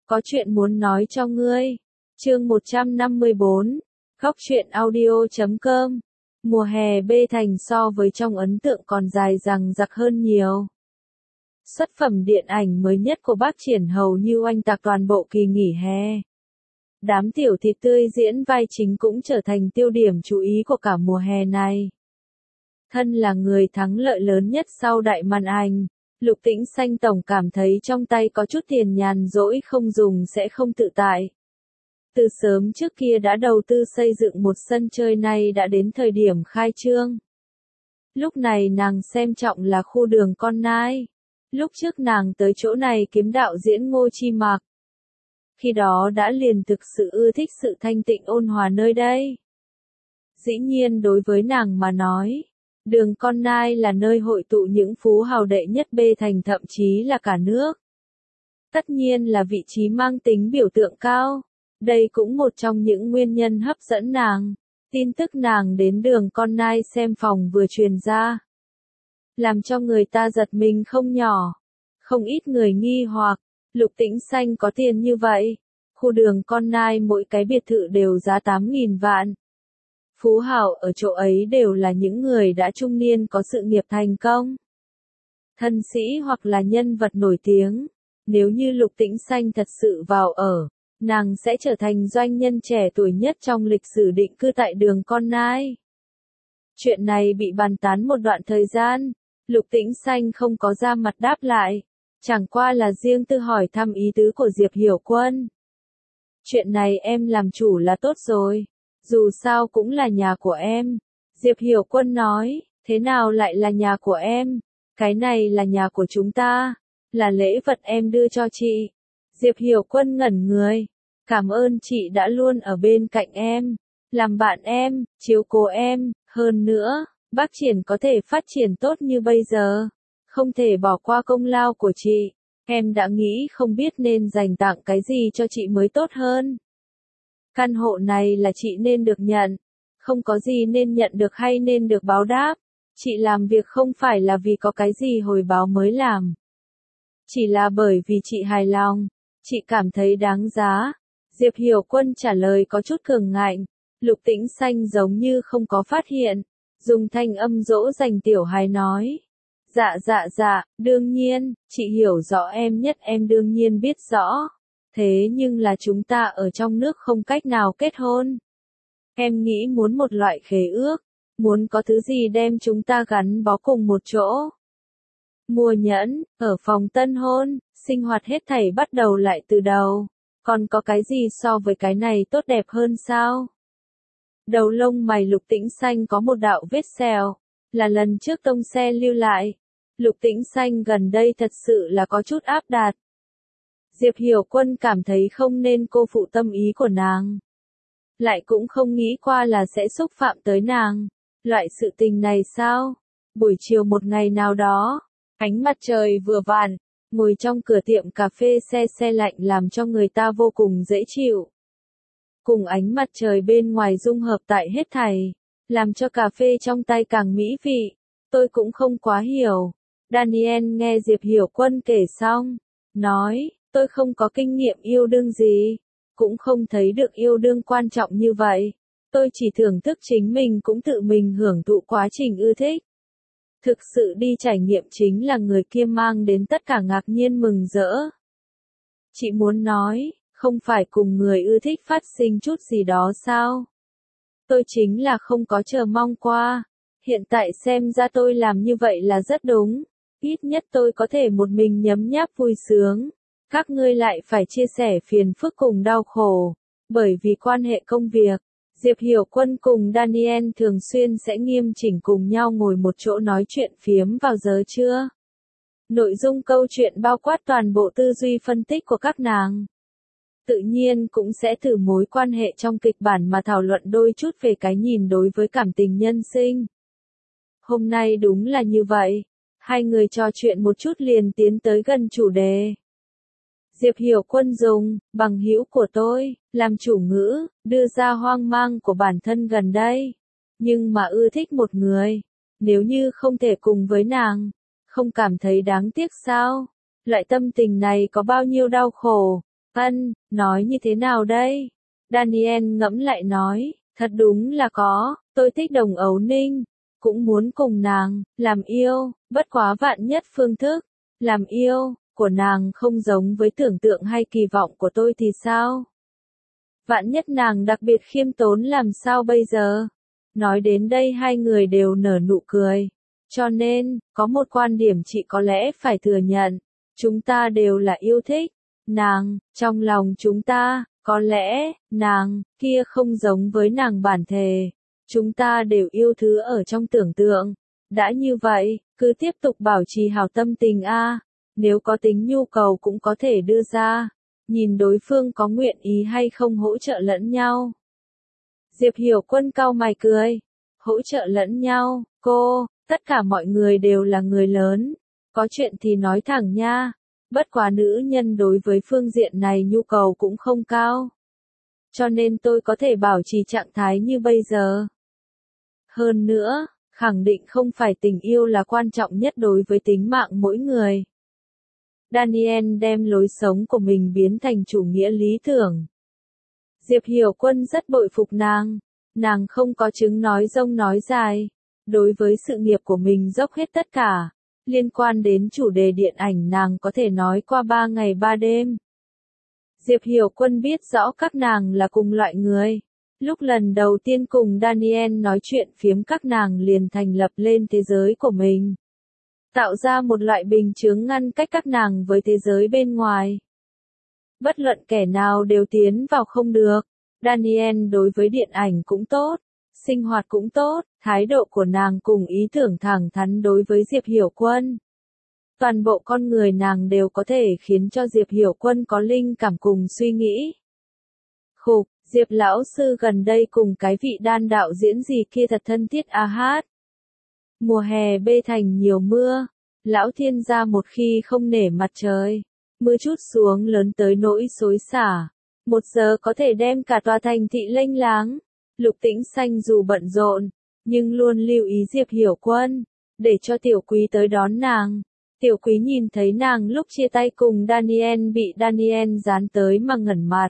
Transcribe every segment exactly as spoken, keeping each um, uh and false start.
có chuyện muốn nói cho ngươi. Chương một trăm năm mươi bốn, Góc truyện audio chấm com. Mùa hè Bê Thành so với trong ấn tượng còn dài dằng dặc hơn nhiều. Xuất phẩm điện ảnh mới nhất của Bác Triển hầu như oanh tạc toàn bộ kỳ nghỉ hè. Đám tiểu thịt tươi diễn vai chính cũng trở thành tiêu điểm chú ý của cả mùa hè này. Thân là người thắng lợi lớn nhất sau đại màn ảnh, Lục Tĩnh Xanh tổng cảm thấy trong tay có chút tiền nhàn rỗi không dùng sẽ không tự tại. Từ sớm trước kia đã đầu tư xây dựng một sân chơi, này đã đến thời điểm khai trương. Lúc này nàng xem trọng là khu đường Con Nai. Lúc trước nàng tới chỗ này kiếm đạo diễn Ngô Chi Mạc. Khi đó đã liền thực sự ưa thích sự thanh tịnh ôn hòa nơi đây. Dĩ nhiên đối với nàng mà nói, đường Con Nai là nơi hội tụ những phú hào đệ nhất Bê Thành, thậm chí là cả nước. Tất nhiên là vị trí mang tính biểu tượng cao. Đây cũng một trong những nguyên nhân hấp dẫn nàng. Tin tức nàng đến đường Con Nai xem phòng vừa truyền ra, làm cho người ta giật mình không nhỏ. Không ít người nghi hoặc, Lục Tĩnh Xanh có tiền như vậy. Khu đường Con Nai mỗi cái biệt thự đều giá tám nghìn vạn. Phú hào ở chỗ ấy đều là những người đã trung niên có sự nghiệp thành công, thân sĩ hoặc là nhân vật nổi tiếng. Nếu như Lục Tĩnh Xanh thật sự vào ở, nàng sẽ trở thành doanh nhân trẻ tuổi nhất trong lịch sử định cư tại đường Con Nai. Chuyện này bị bàn tán một đoạn thời gian, Lục Tĩnh Xanh không có ra mặt đáp lại, chẳng qua là riêng tư hỏi thăm ý tứ của Diệp Hiểu Quân. Chuyện này em làm chủ là tốt rồi, dù sao cũng là nhà của em. Diệp Hiểu Quân nói, thế nào lại là nhà của em? Cái này là nhà của chúng ta, là lễ vật em đưa cho chị. Diệp Hiểu Quân ngẩn người, cảm ơn chị đã luôn ở bên cạnh em, làm bạn em, chiếu cố em, hơn nữa, Bác Triển có thể phát triển tốt như bây giờ, không thể bỏ qua công lao của chị. Em đã nghĩ không biết nên dành tặng cái gì cho chị mới tốt hơn. Căn hộ này là chị nên được nhận, không có gì nên nhận được hay nên được báo đáp. Chị làm việc không phải là vì có cái gì hồi báo mới làm, chỉ là bởi vì chị hài lòng, chị cảm thấy đáng giá. Diệp Hiểu Quân trả lời có chút cường ngạnh. Lục Tĩnh Xanh giống như không có phát hiện, dùng thanh âm dỗ dành tiểu hài nói. Dạ dạ dạ, đương nhiên, chị hiểu rõ em nhất, em đương nhiên biết rõ. Thế nhưng là chúng ta ở trong nước không cách nào kết hôn. Em nghĩ muốn một loại khế ước, muốn có thứ gì đem chúng ta gắn bó cùng một chỗ. Mua nhẫn, ở phòng tân hôn, sinh hoạt hết thảy bắt đầu lại từ đầu. Còn có cái gì so với cái này tốt đẹp hơn sao? Đầu lông mày Lục Tĩnh Xanh có một đạo vết sẹo, là lần trước tông xe lưu lại. Lục Tĩnh Xanh gần đây thật sự là có chút áp đặt. Diệp Hiểu Quân cảm thấy không nên cô phụ tâm ý của nàng, lại cũng không nghĩ qua là sẽ xúc phạm tới nàng. Loại sự tình này sao? Buổi chiều một ngày nào đó, ánh mặt trời vừa vặn, ngồi trong cửa tiệm cà phê se se lạnh làm cho người ta vô cùng dễ chịu. Cùng ánh mặt trời bên ngoài dung hợp tại hết thảy, làm cho cà phê trong tay càng mỹ vị. Tôi cũng không quá hiểu. Daniel nghe Diệp Hiểu Quân kể xong, nói, tôi không có kinh nghiệm yêu đương gì, cũng không thấy được yêu đương quan trọng như vậy. Tôi chỉ thưởng thức chính mình cũng tự mình hưởng thụ quá trình ưa thích. Thực sự đi trải nghiệm chính là người kia mang đến tất cả ngạc nhiên mừng rỡ. Chị muốn nói, không phải cùng người ưa thích phát sinh chút gì đó sao? Tôi chính là không có chờ mong qua. Hiện tại xem ra tôi làm như vậy là rất đúng. Ít nhất tôi có thể một mình nhấm nháp vui sướng. Các ngươi lại phải chia sẻ phiền phức cùng đau khổ. Bởi vì quan hệ công việc, Diệp Hiểu Quân cùng Daniel thường xuyên sẽ nghiêm chỉnh cùng nhau ngồi một chỗ nói chuyện phiếm vào giờ trưa. Nội dung câu chuyện bao quát toàn bộ tư duy phân tích của các nàng. Tự nhiên cũng sẽ từ mối quan hệ trong kịch bản mà thảo luận đôi chút về cái nhìn đối với cảm tình nhân sinh. Hôm nay đúng là như vậy. Hai người trò chuyện một chút liền tiến tới gần chủ đề. Diệp Hiểu Quân dùng, bằng hữu của tôi, làm chủ ngữ, đưa ra hoang mang của bản thân gần đây. Nhưng mà ưa thích một người, nếu như không thể cùng với nàng, không cảm thấy đáng tiếc sao? Loại tâm tình này có bao nhiêu đau khổ, Ân, nói như thế nào đây? Daniel ngẫm lại nói, thật đúng là có, tôi thích Đồng Ấu Ninh, cũng muốn cùng nàng, làm yêu, bất quá vạn nhất phương thức, làm yêu, của nàng không giống với tưởng tượng hay kỳ vọng của tôi thì sao? Vạn nhất nàng đặc biệt khiêm tốn làm sao bây giờ? Nói đến đây hai người đều nở nụ cười. Cho nên, có một quan điểm chị có lẽ phải thừa nhận. Chúng ta đều là yêu thích. Nàng, trong lòng chúng ta, có lẽ, nàng, kia không giống với nàng bản thể. Chúng ta đều yêu thứ ở trong tưởng tượng. Đã như vậy, cứ tiếp tục bảo trì hảo tâm tình a. Nếu có tính nhu cầu cũng có thể đưa ra. Nhìn đối phương có nguyện ý hay không hỗ trợ lẫn nhau. Diệp Hiểu Quân cau mày cười. Hỗ trợ lẫn nhau, cô, tất cả mọi người đều là người lớn. Có chuyện thì nói thẳng nha. Bất quá nữ nhân đối với phương diện này nhu cầu cũng không cao. Cho nên tôi có thể bảo trì trạng thái như bây giờ. Hơn nữa, khẳng định không phải tình yêu là quan trọng nhất đối với tính mạng mỗi người. Daniel đem lối sống của mình biến thành chủ nghĩa lý tưởng. Diệp Hiểu Quân rất bội phục nàng. Nàng không có chứng nói dông nói dài. Đối với sự nghiệp của mình dốc hết tất cả. Liên quan đến chủ đề điện ảnh nàng có thể nói qua ba ngày ba đêm. Diệp Hiểu Quân biết rõ các nàng là cùng loại người. Lúc lần đầu tiên cùng Daniel nói chuyện phiếm các nàng liền thành lập lên thế giới của mình. Tạo ra một loại bình chướng ngăn cách các nàng với thế giới bên ngoài. Bất luận kẻ nào đều tiến vào không được. Daniel đối với điện ảnh cũng tốt, sinh hoạt cũng tốt, thái độ của nàng cùng ý tưởng thẳng thắn đối với Diệp Hiểu Quân. Toàn bộ con người nàng đều có thể khiến cho Diệp Hiểu Quân có linh cảm cùng suy nghĩ. Khục, Diệp lão sư gần đây cùng cái vị đan đạo diễn gì kia thật thân thiết a hát. Mùa hè bê thành nhiều mưa, lão thiên gia một khi không nể mặt trời, mưa chút xuống lớn tới nỗi xối xả, một giờ có thể đem cả tòa thành thị lênh láng. Lục Tĩnh Xanh dù bận rộn, nhưng luôn lưu ý Diệp Hiểu Quân, để cho Tiểu Quý tới đón nàng. Tiểu Quý nhìn thấy nàng lúc chia tay cùng Daniel bị Daniel dán tới mà ngẩn mặt.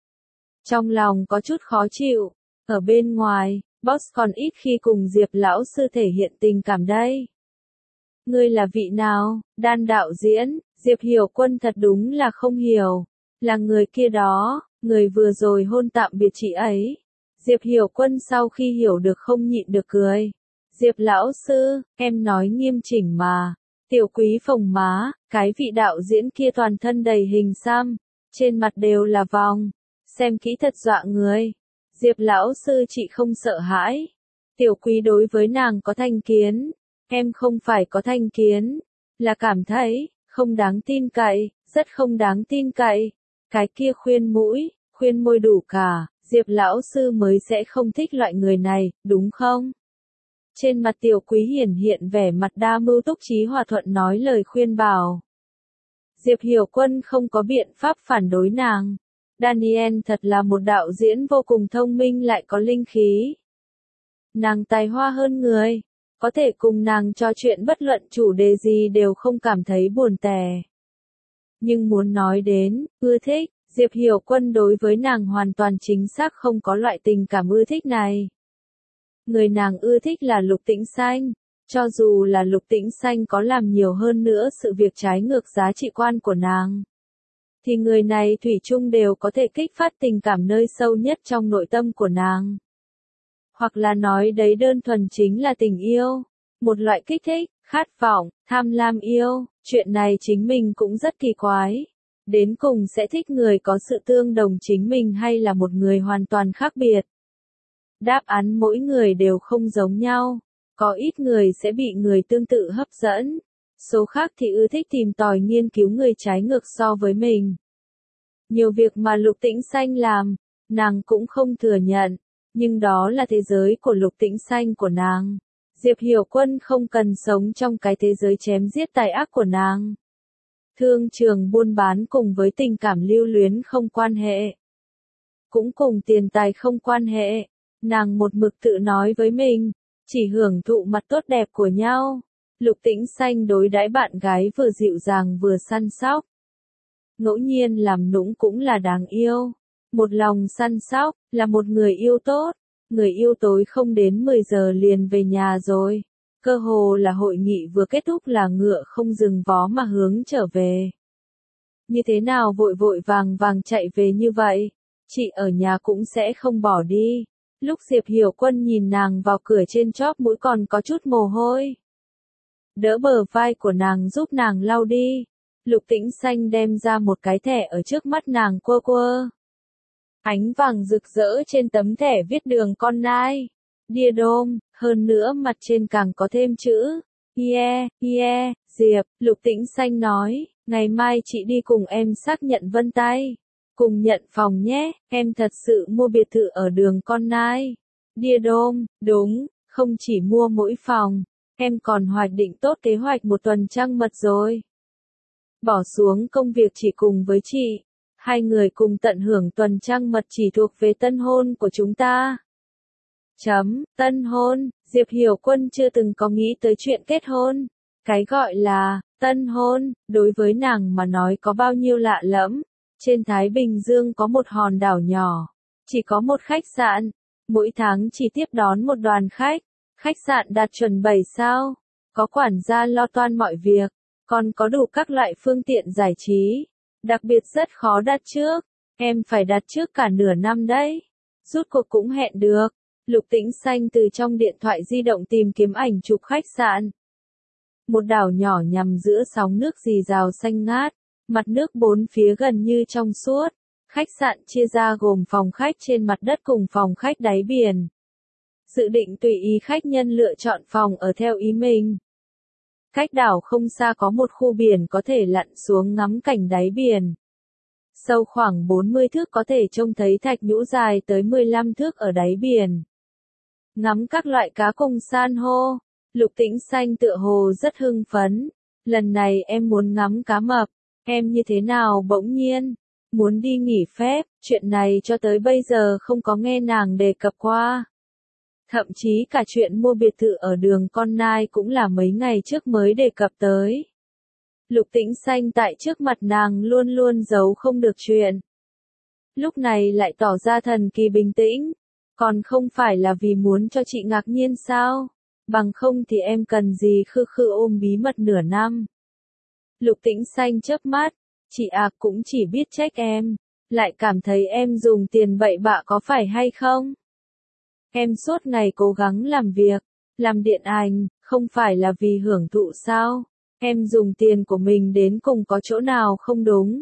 Trong lòng có chút khó chịu, ở bên ngoài, boss còn ít khi cùng Diệp lão sư thể hiện tình cảm đây. Ngươi là vị nào? Đan đạo diễn, Diệp Hiểu Quân thật đúng là không hiểu. Là người kia đó, người vừa rồi hôn tạm biệt chị ấy. Diệp Hiểu Quân sau khi hiểu được không nhịn được cười. Diệp lão sư, em nói nghiêm chỉnh mà. Tiểu Quý phồng má, cái vị đạo diễn kia toàn thân đầy hình xăm, trên mặt đều là vòng. Xem kỹ thật dọa người. Diệp lão sư chị không sợ hãi. Tiểu Quý đối với nàng có thành kiến. Em không phải có thành kiến, là cảm thấy, không đáng tin cậy, rất không đáng tin cậy. Cái kia khuyên mũi, khuyên môi đủ cả, Diệp lão sư mới sẽ không thích loại người này, đúng không? Trên mặt Tiểu Quý hiển hiện vẻ mặt đa mưu túc trí hòa thuận nói lời khuyên bảo. Diệp Hiểu Quân không có biện pháp phản đối nàng. Daniel thật là một đạo diễn vô cùng thông minh lại có linh khí. Nàng tài hoa hơn người. Có thể cùng nàng trò chuyện bất luận chủ đề gì đều không cảm thấy buồn tẻ. Nhưng muốn nói đến, ưa thích, Diệp Hiểu Quân đối với nàng hoàn toàn chính xác không có loại tình cảm ưa thích này. Người nàng ưa thích là Lục Tĩnh Xanh. Cho dù là Lục Tĩnh Xanh có làm nhiều hơn nữa sự việc trái ngược giá trị quan của nàng. Thì người này thủy chung đều có thể kích phát tình cảm nơi sâu nhất trong nội tâm của nàng. Hoặc là nói đấy đơn thuần chính là tình yêu. Một loại kích thích, khát vọng, tham lam yêu. Chuyện này chính mình cũng rất kỳ quái. Đến cùng sẽ thích người có sự tương đồng chính mình hay là một người hoàn toàn khác biệt. Đáp án mỗi người đều không giống nhau. Có ít người sẽ bị người tương tự hấp dẫn. Số khác thì ưa thích tìm tòi nghiên cứu người trái ngược so với mình. Nhiều việc mà Lục Tĩnh Xanh làm, nàng cũng không thừa nhận. Nhưng đó là thế giới của Lục Tĩnh Xanh của nàng. Diệp Hiểu Quân không cần sống trong cái thế giới chém giết tài ác của nàng. Thương trường buôn bán cùng với tình cảm lưu luyến không quan hệ. Cũng cùng tiền tài không quan hệ. Nàng một mực tự nói với mình, chỉ hưởng thụ mặt tốt đẹp của nhau. Lục Tĩnh Xanh đối đãi bạn gái vừa dịu dàng vừa săn sóc. ngẫu nhiên làm nũng cũng là đáng yêu. Một lòng săn sóc, là một người yêu tốt. Người yêu tối không đến mười giờ liền về nhà rồi. Cơ hồ là hội nghị vừa kết thúc là ngựa không dừng vó mà hướng trở về. Như thế nào vội vội vàng vàng chạy về như vậy? Chị ở nhà cũng sẽ không bỏ đi. Lúc Diệp Hiểu Quân nhìn nàng vào cửa trên chóp mũi còn có chút mồ hôi. Đỡ bờ vai của nàng giúp nàng lau đi. Lục Tĩnh Xanh đem ra một cái thẻ ở trước mắt nàng quơ quơ. Ánh vàng rực rỡ trên tấm thẻ viết đường con nai. Dear Dom, hơn nữa mặt trên càng có thêm chữ. Yeah, yeah, Diệp, Lục Tĩnh Xanh nói, ngày mai chị đi cùng em xác nhận vân tay. Cùng nhận phòng nhé, em thật sự mua biệt thự ở đường con nai. Dear Dom, đúng, không chỉ mua mỗi phòng, em còn hoạch định tốt kế hoạch một tuần trăng mật rồi. Bỏ xuống công việc chỉ cùng với chị. Hai người cùng tận hưởng tuần trăng mật chỉ thuộc về tân hôn của chúng ta. Chấm, tân hôn, Diệp Hiểu Quân chưa từng có nghĩ tới chuyện kết hôn. Cái gọi là, tân hôn, đối với nàng mà nói có bao nhiêu lạ lẫm. Trên Thái Bình Dương có một hòn đảo nhỏ. Chỉ có một khách sạn. Mỗi tháng chỉ tiếp đón một đoàn khách. Khách sạn đạt chuẩn bảy sao. Có quản gia lo toan mọi việc. Còn có đủ các loại phương tiện giải trí. Đặc biệt rất khó đặt trước. Em phải đặt trước cả nửa năm đấy. Rút cuộc cũng hẹn được. Lục Tĩnh Xanh từ trong điện thoại di động tìm kiếm ảnh chụp khách sạn. Một đảo nhỏ nằm giữa sóng nước rì rào xanh ngát. Mặt nước bốn phía gần như trong suốt. Khách sạn chia ra gồm phòng khách trên mặt đất cùng phòng khách đáy biển. Dự định tùy ý khách nhân lựa chọn phòng ở theo ý mình. Cách đảo không xa có một khu biển có thể lặn xuống ngắm cảnh đáy biển. Sâu khoảng bốn mươi thước có thể trông thấy thạch nhũ dài tới mười lăm thước ở đáy biển. Ngắm các loại cá cùng san hô. Lục Tĩnh Xanh tựa hồ rất hưng phấn. Lần này em muốn ngắm cá mập. Em như thế nào bỗng nhiên? Muốn đi nghỉ phép, chuyện này cho tới bây giờ không có nghe nàng đề cập qua. Thậm chí cả chuyện mua biệt thự ở đường con nai cũng là mấy ngày trước mới đề cập tới. Lục Tĩnh Xanh tại trước mặt nàng luôn luôn giấu không được chuyện. Lúc này lại tỏ ra thần kỳ bình tĩnh. Còn không phải là vì muốn cho chị ngạc nhiên sao? Bằng không thì em cần gì khư khư ôm bí mật nửa năm. Lục Tĩnh Xanh chớp mắt. Chị à cũng chỉ biết trách em. Lại cảm thấy em dùng tiền bậy bạ có phải hay không? Em suốt ngày cố gắng làm việc, làm điện ảnh, không phải là vì hưởng thụ sao? Em dùng tiền của mình đến cùng có chỗ nào không đúng?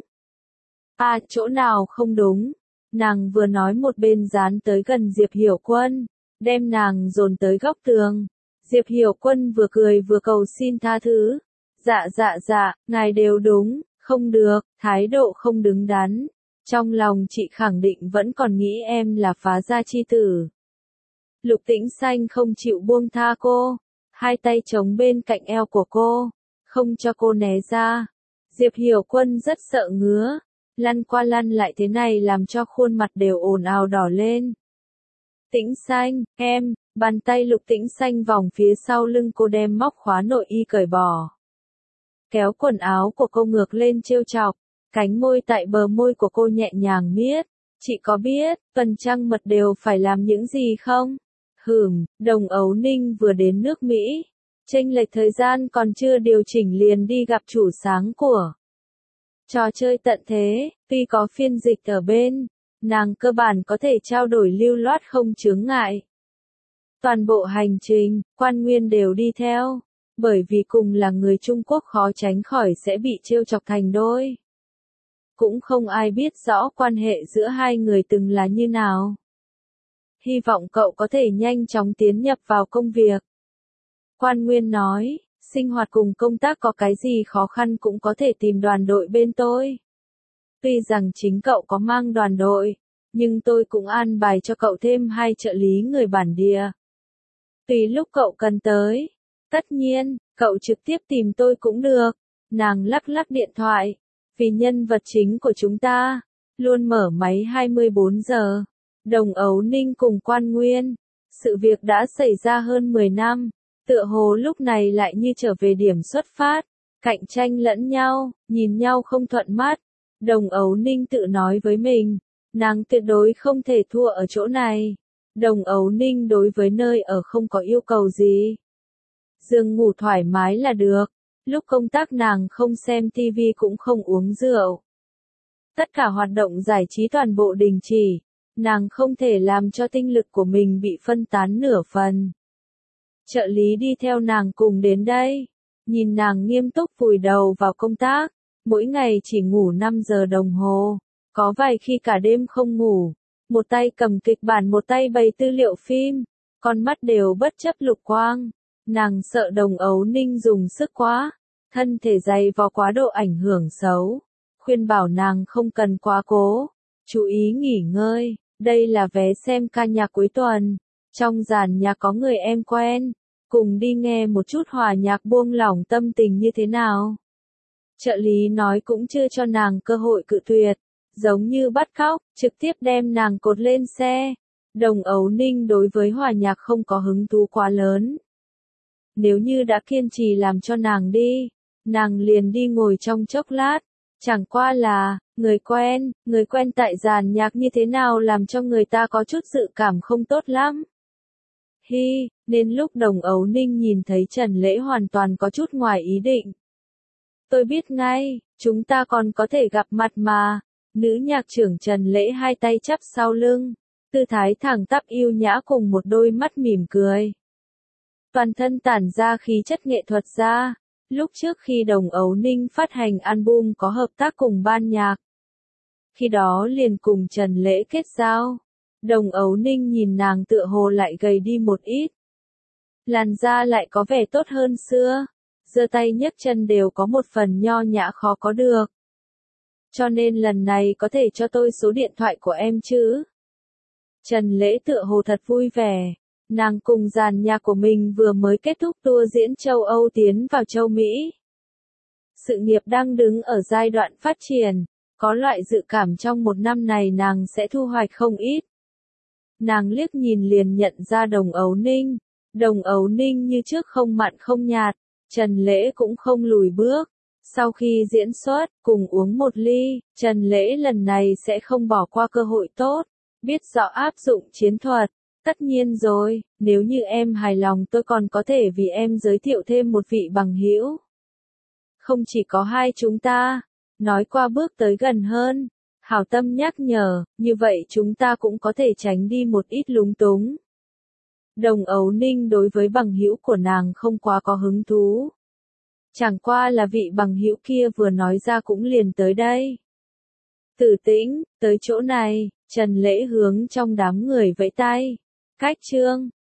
À, chỗ nào không đúng? Nàng vừa nói một bên dán tới gần Diệp Hiểu Quân, đem nàng dồn tới góc tường. Diệp Hiểu Quân vừa cười vừa cầu xin tha thứ. Dạ dạ dạ, ngài đều đúng, không được, thái độ không đứng đắn. Trong lòng chị khẳng định vẫn còn nghĩ em là phá gia chi tử. Lục Tĩnh Xanh không chịu buông tha cô, hai tay chống bên cạnh eo của cô, không cho cô né ra. Diệp Hiểu Quân rất sợ ngứa, lăn qua lăn lại thế này làm cho khuôn mặt đều ồn ào đỏ lên. Tĩnh Xanh, em, bàn tay Lục Tĩnh Xanh vòng phía sau lưng cô đem móc khóa nội y cởi bỏ. Kéo quần áo của cô ngược lên trêu chọc, cánh môi tại bờ môi của cô nhẹ nhàng miết. Chị có biết, tuần trăng mật đều phải làm những gì không? Hửm, Đồng Ấu Ninh vừa đến nước Mỹ. Chênh lệch thời gian còn chưa điều chỉnh liền đi gặp chủ sáng của trò chơi tận thế, tuy có phiên dịch ở bên, nàng cơ bản có thể trao đổi lưu loát không chướng ngại. Toàn bộ hành trình, Quan Nguyên đều đi theo, bởi vì cùng là người Trung Quốc khó tránh khỏi sẽ bị trêu chọc thành đôi. Cũng không ai biết rõ quan hệ giữa hai người từng là như nào. Hy vọng cậu có thể nhanh chóng tiến nhập vào công việc. Quan Nguyên nói, sinh hoạt cùng công tác có cái gì khó khăn cũng có thể tìm đoàn đội bên tôi. Tuy rằng chính cậu có mang đoàn đội, nhưng tôi cũng an bài cho cậu thêm hai trợ lý người bản địa. Tùy lúc cậu cần tới. Tất nhiên, cậu trực tiếp tìm tôi cũng được. Nàng lắc lắc điện thoại. Vì nhân vật chính của chúng ta, luôn mở máy hai mươi bốn giờ. Đồng Ấu Ninh cùng Quan Nguyên. Sự việc đã xảy ra hơn mười năm. Tựa hồ lúc này lại như trở về điểm xuất phát. Cạnh tranh lẫn nhau, nhìn nhau không thuận mắt. Đồng Ấu Ninh tự nói với mình, nàng tuyệt đối không thể thua ở chỗ này. Đồng Ấu Ninh đối với nơi ở không có yêu cầu gì. Giường ngủ thoải mái là được. Lúc công tác nàng không xem tivi cũng không uống rượu. Tất cả hoạt động giải trí toàn bộ đình chỉ. Nàng không thể làm cho tinh lực của mình bị phân tán nửa phần. Trợ lý đi theo nàng cùng đến đây. Nhìn nàng nghiêm túc vùi đầu vào công tác. Mỗi ngày chỉ ngủ năm giờ đồng hồ. Có vài khi cả đêm không ngủ. Một tay cầm kịch bản một tay bày tư liệu phim. Con mắt đều bất chấp lục quang. Nàng sợ Đồng Ấu Ninh dùng sức quá. Thân thể dày vò quá độ ảnh hưởng xấu. Khuyên bảo nàng không cần quá cố. Chú ý nghỉ ngơi. Đây là vé xem ca nhạc cuối tuần. Trong dàn nhạc có người em quen. Cùng đi nghe một chút hòa nhạc buông lỏng tâm tình như thế nào. Trợ lý nói cũng chưa cho nàng cơ hội cự tuyệt. Giống như bắt cóc, trực tiếp đem nàng cột lên xe. Đồng Ấu Ninh đối với hòa nhạc không có hứng thú quá lớn. Nếu như đã kiên trì làm cho nàng đi, nàng liền đi ngồi trong chốc lát. Chẳng qua là, người quen, người quen tại dàn nhạc như thế nào làm cho người ta có chút dự cảm không tốt lắm. Hi, nên lúc Đồng Ấu Ninh nhìn thấy Trần Lễ hoàn toàn có chút ngoài ý định. Tôi biết ngay, chúng ta còn có thể gặp mặt mà. Nữ nhạc trưởng Trần Lễ hai tay chắp sau lưng, tư thái thẳng tắp yêu nhã cùng một đôi mắt mỉm cười. Toàn thân tản ra khí chất nghệ thuật ra. Lúc trước khi Đồng Ấu Ninh phát hành album có hợp tác cùng ban nhạc. Khi đó liền cùng Trần Lễ kết giao. Đồng Ấu Ninh nhìn nàng tựa hồ lại gầy đi một ít. Làn da lại có vẻ tốt hơn xưa. Giơ tay nhấc chân đều có một phần nho nhã khó có được. Cho nên lần này có thể cho tôi số điện thoại của em chứ? Trần Lễ tựa hồ thật vui vẻ. Nàng cùng dàn nhạc của mình vừa mới kết thúc tour diễn châu Âu tiến vào châu Mỹ. Sự nghiệp đang đứng ở giai đoạn phát triển. Có loại dự cảm trong một năm này nàng sẽ thu hoạch không ít. Nàng liếc nhìn liền nhận ra Đồng Ấu Ninh. Đồng Ấu Ninh như trước không mặn không nhạt. Trần Lễ cũng không lùi bước. Sau khi diễn xuất, cùng uống một ly, Trần Lễ lần này sẽ không bỏ qua cơ hội tốt. Biết rõ áp dụng chiến thuật. Tất nhiên rồi, nếu như em hài lòng tôi còn có thể vì em giới thiệu thêm một vị bằng hữu. Không chỉ có hai chúng ta. Nói qua bước tới gần hơn. Hảo tâm nhắc nhở, như vậy chúng ta cũng có thể tránh đi một ít lúng túng. Đồng Ấu Ninh đối với bằng hữu của nàng không quá có hứng thú. Chẳng qua là vị bằng hữu kia vừa nói ra cũng liền tới đây. Tử Tĩnh, tới chỗ này, Trần Lễ hướng trong đám người vẫy tay. Cách Trương,